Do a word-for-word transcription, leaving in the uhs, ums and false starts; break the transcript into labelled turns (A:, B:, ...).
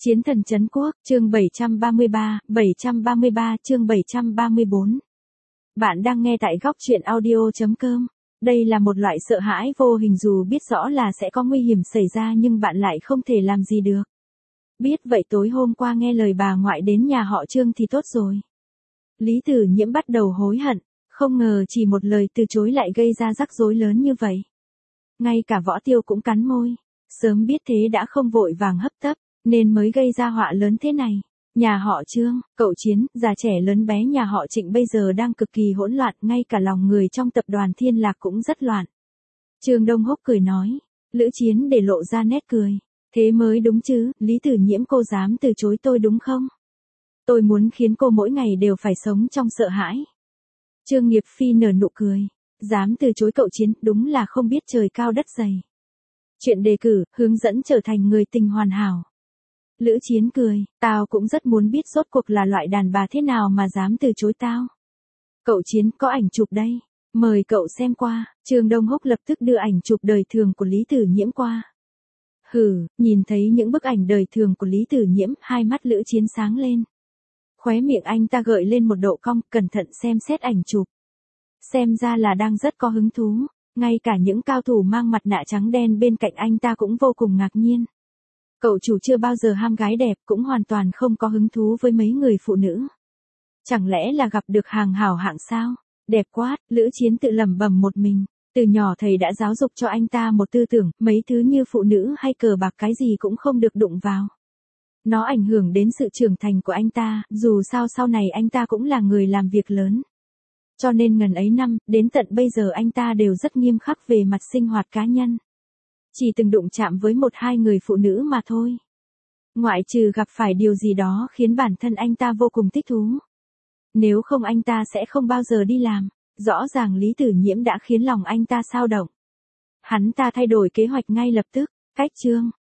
A: Chiến thần trấn quốc, chương bảy trăm ba mươi ba, bảy trăm ba mươi ba, chương bảy trăm ba mươi bốn. Bạn đang nghe tại góc truyện audio chấm com. Đây là một loại sợ hãi vô hình dù biết rõ là sẽ có nguy hiểm xảy ra nhưng bạn lại không thể làm gì được. Biết vậy tối hôm qua nghe lời bà ngoại đến nhà họ Trương thì tốt rồi. Lý Tử Nhiễm bắt đầu hối hận, không ngờ chỉ một lời từ chối lại gây ra rắc rối lớn như vậy. Ngay cả Võ Tiêu cũng cắn môi, sớm biết thế đã không vội vàng hấp tấp, nên mới gây ra họa lớn thế này. Nhà họ Trương, cậu Chiến, già trẻ lớn bé nhà họ Trịnh bây giờ đang cực kỳ hỗn loạn, ngay cả lòng người trong tập đoàn Thiên Lạc cũng rất loạn. Trương Đông Húc cười nói, Lữ Chiến để lộ ra nét cười. Thế mới đúng chứ, Lý Tử Nhiễm cô dám từ chối tôi đúng không? Tôi muốn khiến cô mỗi ngày đều phải sống trong sợ hãi. Trương Nghiệp Phi nở nụ cười, dám từ chối cậu Chiến, đúng là không biết trời cao đất dày. Chuyện đề cử, hướng dẫn trở thành người tình hoàn hảo. Lữ Chiến cười, tao cũng rất muốn biết rốt cuộc là loại đàn bà thế nào mà dám từ chối tao. Cậu Chiến có ảnh chụp đây, mời cậu xem qua. Trương Đông Húc lập tức đưa ảnh chụp đời thường của Lý Tử Nhiễm qua. Hừ, nhìn thấy những bức ảnh đời thường của Lý Tử Nhiễm, hai mắt Lữ Chiến sáng lên. Khóe miệng anh ta gợi lên một độ cong, cẩn thận xem xét ảnh chụp. Xem ra là đang rất có hứng thú, ngay cả những cao thủ mang mặt nạ trắng đen bên cạnh anh ta cũng vô cùng ngạc nhiên. Cậu chủ chưa bao giờ ham gái đẹp, cũng hoàn toàn không có hứng thú với mấy người phụ nữ. Chẳng lẽ là gặp được hàng hảo hạng sao? Đẹp quá, Lữ Chiến tự lẩm bẩm một mình. Từ nhỏ thầy đã giáo dục cho anh ta một tư tưởng, mấy thứ như phụ nữ hay cờ bạc cái gì cũng không được đụng vào. Nó ảnh hưởng đến sự trưởng thành của anh ta, dù sao sau này anh ta cũng là người làm việc lớn. Cho nên ngần ấy năm, đến tận bây giờ anh ta đều rất nghiêm khắc về mặt sinh hoạt cá nhân. Chỉ từng đụng chạm với một hai người phụ nữ mà thôi. Ngoại trừ gặp phải điều gì đó khiến bản thân anh ta vô cùng thích thú. Nếu không anh ta sẽ không bao giờ đi làm. Rõ ràng Lý Tử Nhiễm đã khiến lòng anh ta xao động. Hắn ta thay đổi kế hoạch ngay lập tức, cách Trương